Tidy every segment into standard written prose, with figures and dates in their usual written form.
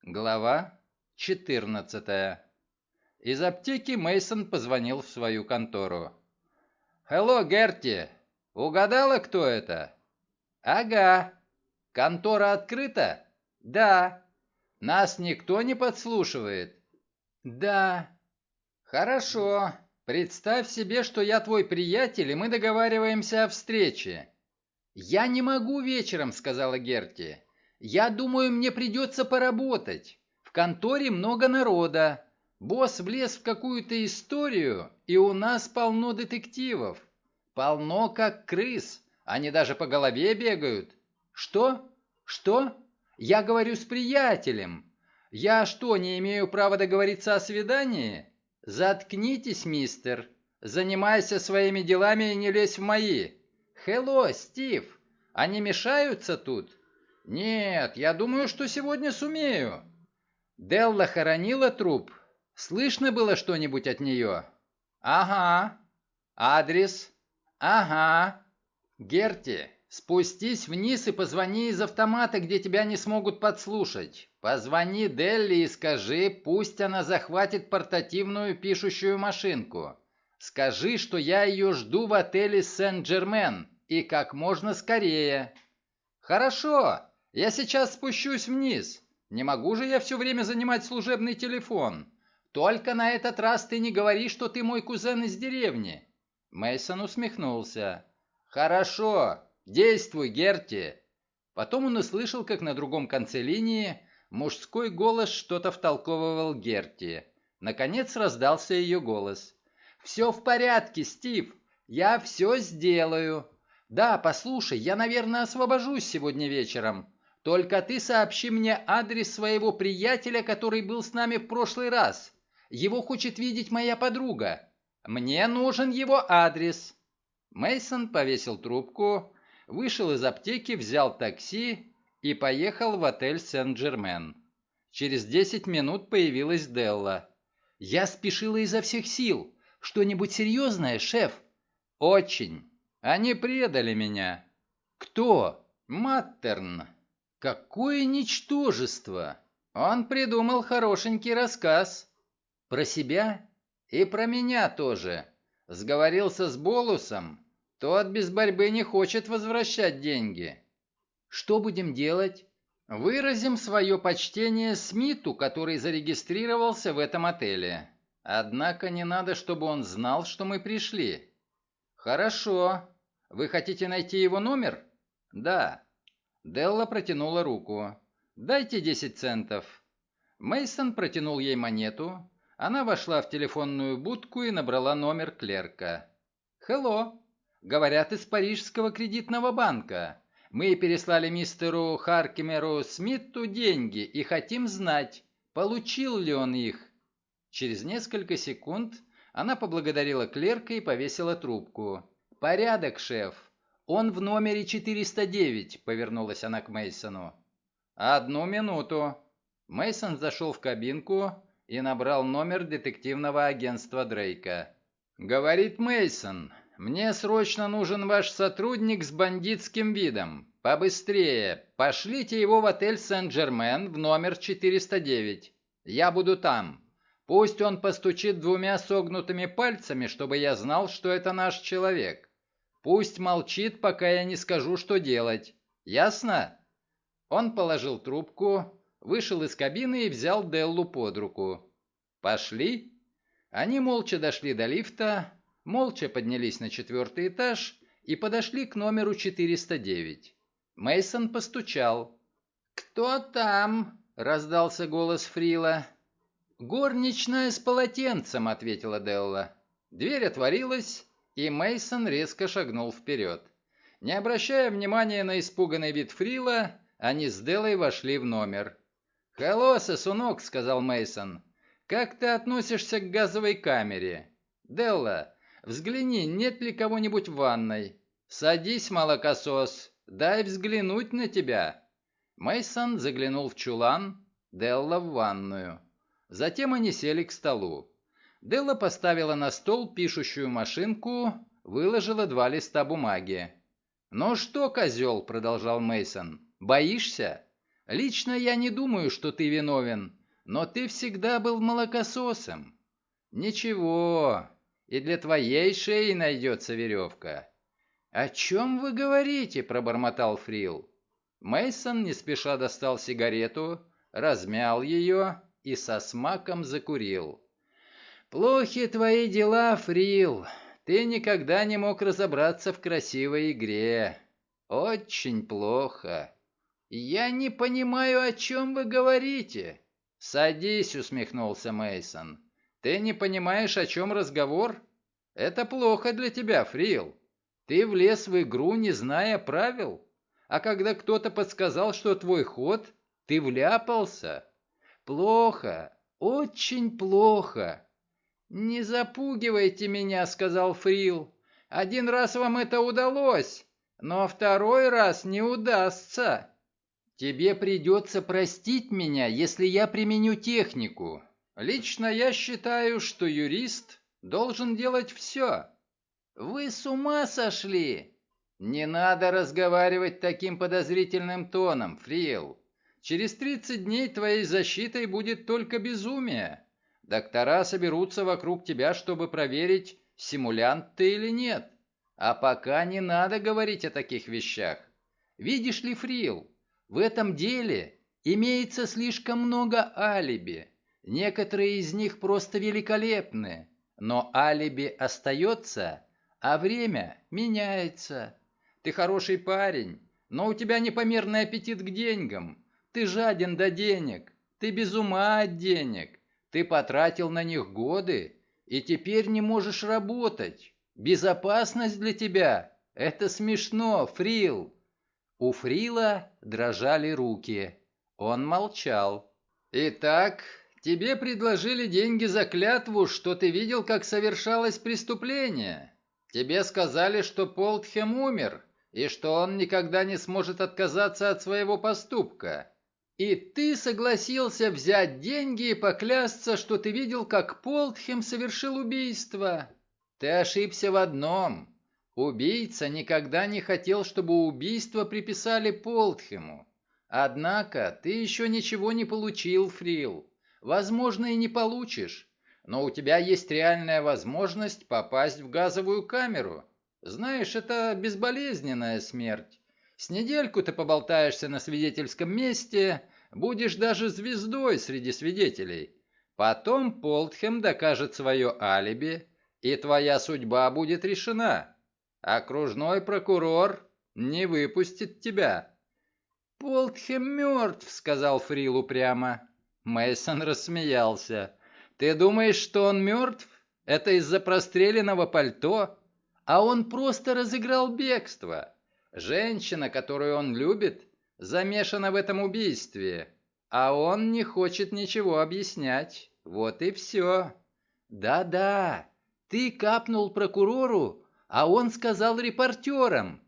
Глава 14. Из аптеки Мейсон позвонил в свою контору. «Hello, Герти! Угадала, кто это?» «Ага. Контора открыта?» «Да». «Нас никто не подслушивает?» «Да». «Хорошо. Представь себе, что я твой приятель, и мы договариваемся о встрече». «Я не могу вечером», — сказала Герти. «Я думаю, мне придется поработать. В конторе много народа. Босс влез в какую-то историю, и у нас полно детективов. Полно, как крыс. Они даже по голове бегают». «Что? Что? Я говорю с приятелем. Я что, не имею права договориться о свидании? Заткнитесь, мистер. Занимайся своими делами и не лезь в мои. Хелло, Стив. Они мешаются тут? Нет, я думаю, что сегодня сумею. Делла хоронила труп. Слышно было что-нибудь от нее? Ага. Адрес? Ага. Герти, спустись вниз и позвони из автомата, где тебя не смогут подслушать. Позвони Делли и скажи, пусть она захватит портативную пишущую машинку. Скажи, что я ее жду в отеле Сен-Джермен и как можно скорее. Хорошо, я сейчас спущусь вниз. Не могу же я все время занимать служебный телефон. Только на этот раз ты не говори, что ты мой кузен из деревни. Мейсон усмехнулся. «Хорошо, действуй, Герти!» Потом он услышал, как на другом конце линии мужской голос что-то втолковывал Герти. Наконец раздался ее голос. «Все в порядке, Стив, я все сделаю. Да, послушай, я, наверное, освобожусь сегодня вечером. Только ты сообщи мне адрес своего приятеля, который был с нами в прошлый раз. Его хочет видеть моя подруга. Мне нужен его адрес». Мейсон повесил трубку, вышел из аптеки, взял такси и поехал в отель Сен-Джермен. Через 10 минут появилась Делла. «Я спешила изо всех сил. Что-нибудь серьезное, шеф?» «Очень. Они предали меня». «Кто?» «Маттерн». «Какое ничтожество!» «Он придумал хорошенький рассказ». «Про себя?» «И про меня тоже. Сговорился с Болусом. Тот без борьбы не хочет возвращать деньги». «Что будем делать?» «Выразим свое почтение Смиту, который зарегистрировался в этом отеле. Однако не надо, чтобы он знал, что мы пришли». «Хорошо. Вы хотите найти его номер?» «Да». Делла протянула руку. «Дайте 10 центов». Мейсон протянул ей монету. Она вошла в телефонную будку и набрала номер клерка. «Хелло. Говорят, из Парижского кредитного банка. Мы переслали мистеру Харкемеру Смиту деньги и хотим знать, получил ли он их». Через несколько секунд она поблагодарила клерка и повесила трубку. «Порядок, шеф. Он в номере 409», — повернулась она к Мейсону. «Одну минуту». Мейсон зашел в кабинку и набрал номер детективного агентства Дрейка. «Говорит Мейсон, мне срочно нужен ваш сотрудник с бандитским видом. Побыстрее, пошлите его в отель Сен-Джермен в номер 409. Я буду там. Пусть он постучит двумя согнутыми пальцами, чтобы я знал, что это наш человек. Пусть молчит, пока я не скажу, что делать. Ясно?» Он положил трубку, вышел из кабины и взял Деллу под руку. «Пошли?» Они молча дошли до лифта, молча поднялись на 4-й этаж и подошли к номеру 409. Мейсон постучал. «Кто там?» — раздался голос Фрила. «Горничная с полотенцем», — ответила Делла. Дверь отворилась, и Мейсон резко шагнул вперед. Не обращая внимания на испуганный вид Фрила, они с Деллой вошли в номер. «Hello, сосунок», — сказал Мейсон. «Как ты относишься к газовой камере?» «Делла, взгляни, нет ли кого-нибудь в ванной?» «Садись, молокосос, дай взглянуть на тебя». Мейсон заглянул в чулан, Делла в ванную. Затем они сели к столу. Делла поставила на стол пишущую машинку, выложила 2 листа бумаги. «Ну что, козел», — продолжал Мейсон, — «боишься? Лично я не думаю, что ты виновен, но ты всегда был молокососом. Ничего, и для твоей шеи найдется веревка. «О чем вы говорите?» – пробормотал Фрил. Мейсон не спеша достал сигарету, размял ее и со смаком закурил. «Плохи твои дела, Фрил. Ты никогда не мог разобраться в красивой игре. Очень плохо. Я не понимаю, о чем вы говорите». «Садись», — усмехнулся Мейсон. «Ты не понимаешь, о чем разговор? Это плохо для тебя, Фрил. Ты влез в игру, не зная правил. А когда кто-то подсказал, что твой ход, ты вляпался. Плохо, очень плохо. «Не запугивайте меня», — сказал Фрил. «Один раз вам это удалось, но второй раз не удастся. Тебе придется простить меня, если я применю технику. Лично я считаю, что юрист должен делать все». «Вы с ума сошли?» «Не надо разговаривать таким подозрительным тоном, Фрил. Через 30 дней твоей защитой будет только безумие. Доктора соберутся вокруг тебя, чтобы проверить, симулянт ты или нет. А пока не надо говорить о таких вещах. Видишь ли, Фрил, в этом деле имеется слишком много алиби. Некоторые из них просто великолепны, но алиби остается, а время меняется. Ты хороший парень, но у тебя непомерный аппетит к деньгам. Ты жаден до денег, ты без ума от денег. Ты потратил на них годы и теперь не можешь работать. Безопасность для тебя — это смешно, Фрил. У Фрила дрожали руки. Он молчал. «Итак, тебе предложили деньги за клятву, что ты видел, как совершалось преступление. Тебе сказали, что Полтхэм умер, и что он никогда не сможет отказаться от своего поступка. И ты согласился взять деньги и поклясться, что ты видел, как Полтхэм совершил убийство. Ты ошибся в одном. Убийца никогда не хотел, чтобы убийство приписали Полтхэму. Однако ты еще ничего не получил, Фрил. Возможно, и не получишь. Но у тебя есть реальная возможность попасть в газовую камеру. Знаешь, это безболезненная смерть. С недельку ты поболтаешься на свидетельском месте, будешь даже звездой среди свидетелей. Потом Полтхэм докажет свое алиби, и твоя судьба будет решена. Окружной прокурор не выпустит тебя. «Полтхэм мертв», — сказал Фрил упрямо. Мейсон рассмеялся. «Ты думаешь, что он мертв? Это из-за простреленного пальто? А он просто разыграл бегство. Женщина, которую он любит, замешана в этом убийстве, а он не хочет ничего объяснять. Вот и все». «Да-да, ты капнул прокурору, а он сказал репортерам».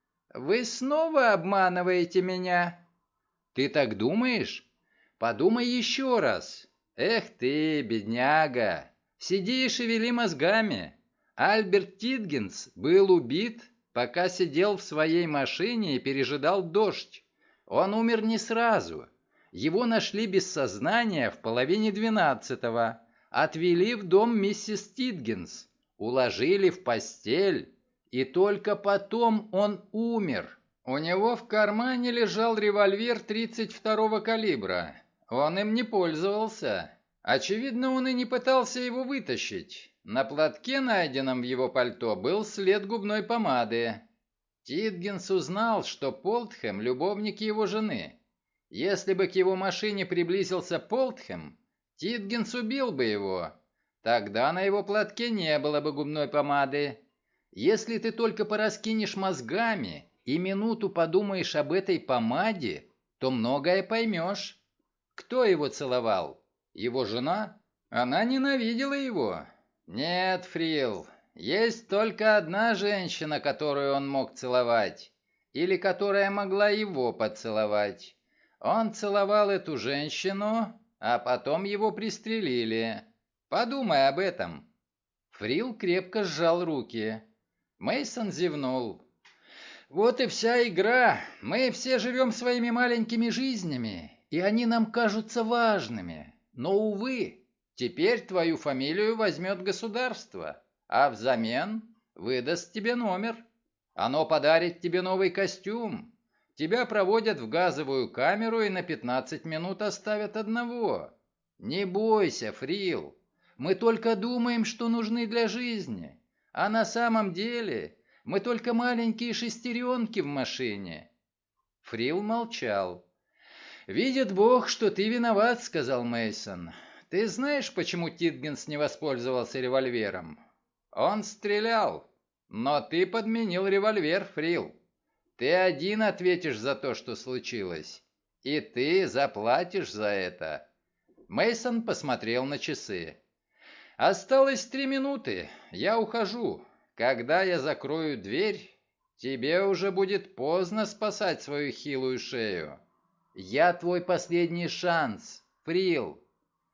«Вы снова обманываете меня?» «Ты так думаешь? Подумай еще раз. Эх ты, бедняга, сиди и шевели мозгами. Альберт Титгенс был убит, пока сидел в своей машине и пережидал дождь. Он умер не сразу. Его нашли без сознания в половине 12-го, отвели в дом миссис Титгенс, уложили в постель, и только потом он умер. У него в кармане лежал револьвер 32-го калибра. Он им не пользовался. Очевидно, он и не пытался его вытащить. На платке, найденном в его пальто, был след губной помады. Титгенс узнал, что Полтхэм – любовник его жены. Если бы к его машине приблизился Полтхэм, Титгенс убил бы его. Тогда на его платке не было бы губной помады. Если ты только пораскинешь мозгами и минуту подумаешь об этой помаде, то многое поймешь. Кто его целовал? Его жена? Она ненавидела его. Нет, Фрил, есть только одна женщина, которую он мог целовать, или которая могла его поцеловать. Он целовал эту женщину, а потом его пристрелили. Подумай об этом. Фрил крепко сжал руки. Мейсон зевнул. Вот и вся игра. Мы все живем своими маленькими жизнями, и они нам кажутся важными. Но, увы, теперь твою фамилию возьмет государство, а взамен выдаст тебе номер. Оно подарит тебе новый костюм. Тебя проводят в газовую камеру и на 15 минут оставят одного. Не бойся, Фрил. Мы только думаем, что нужны для жизни. А на самом деле мы только маленькие шестеренки в машине. Фрил молчал. «Видит Бог, что ты виноват», — сказал Мейсон. «Ты знаешь, почему Титгенс не воспользовался револьвером? Он стрелял, но ты подменил револьвер, Фрил. Ты один ответишь за то, что случилось, и ты заплатишь за это». Мейсон посмотрел на часы. «Осталось 3 минуты. Я ухожу. Когда я закрою дверь, тебе уже будет поздно спасать свою хилую шею. Я твой последний шанс, Фрил».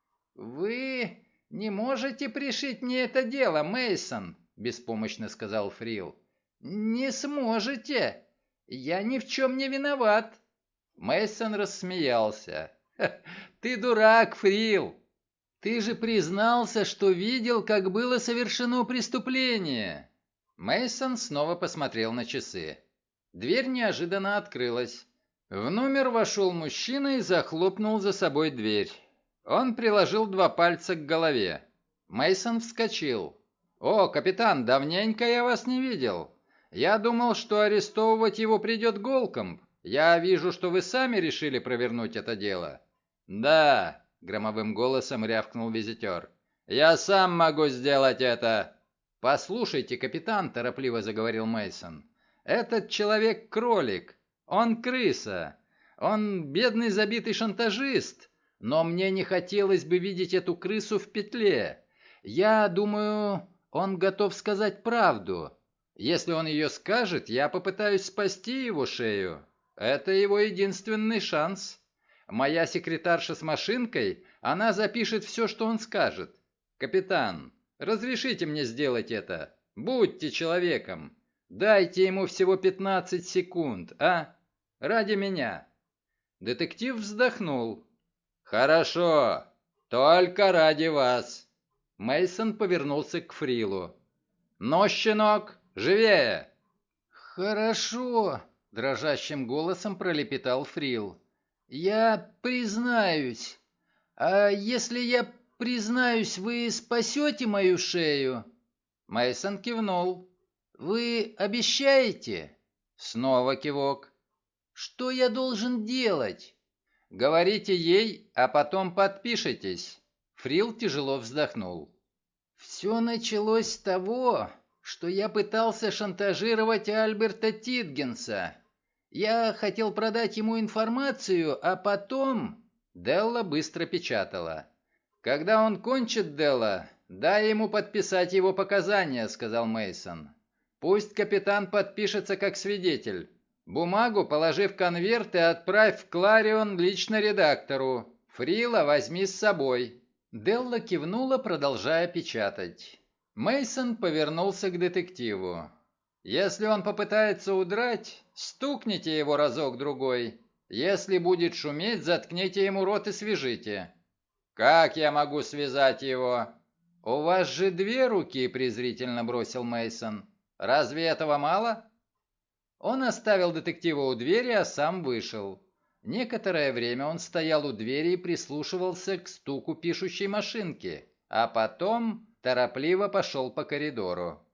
«Вы не можете пришить мне это дело, Мейсон, беспомощно сказал Фрил. «Не сможете. Я ни в чем не виноват». Мейсон рассмеялся. «Ты дурак, Фрил. Ты же признался, что видел, как было совершено преступление». Мейсон снова посмотрел на часы. Дверь неожиданно открылась. В номер вошел мужчина и захлопнул за собой дверь. Он приложил 2 пальца к голове. Мейсон вскочил. «О, капитан, давненько я вас не видел. Я думал, что арестовывать его придет Голкомб. Я вижу, что вы сами решили провернуть это дело». «Да», — громовым голосом рявкнул визитер. «Я сам могу сделать это». «Послушайте, капитан», — торопливо заговорил Мейсон. «Этот человек кролик. Он крыса. Он бедный забитый шантажист. Но мне не хотелось бы видеть эту крысу в петле. Я думаю, он готов сказать правду. Если он ее скажет, я попытаюсь спасти его шею. Это его единственный шанс. Моя секретарша с машинкой, она запишет все, что он скажет. Капитан, разрешите мне сделать это. Будьте человеком. Дайте ему всего 15 секунд, а? Ради меня». Детектив вздохнул. «Хорошо, только ради вас». Мейсон повернулся к Фрилу. «Ну, щенок, живее!» «Хорошо», — дрожащим голосом пролепетал Фрил. «Я признаюсь. А если я признаюсь, вы спасете мою шею?» Мейсон кивнул. «Вы обещаете?» Снова кивок. «Что я должен делать?» «Говорите ей, а потом подпишитесь». Фрил тяжело вздохнул. «Все началось с того, что я пытался шантажировать Альберта Титгенса. Я хотел продать ему информацию, а потом...» Делла быстро печатала. «Когда он кончит дело, дай ему подписать его показания», — сказал Мейсон. «Пусть капитан подпишется как свидетель. Бумагу положи в конверт и отправь в Кларион лично редактору. Фрила возьми с собой». Делла кивнула, продолжая печатать. Мейсон повернулся к детективу. «Если он попытается удрать, стукните его разок-другой. Если будет шуметь, заткните ему рот и свяжите». «Как я могу связать его?» «У вас же 2 руки», — презрительно бросил Мейсон. «Разве этого мало?» Он оставил детектива у двери, а сам вышел. Некоторое время он стоял у двери и прислушивался к стуку пишущей машинки, а потом торопливо пошел по коридору.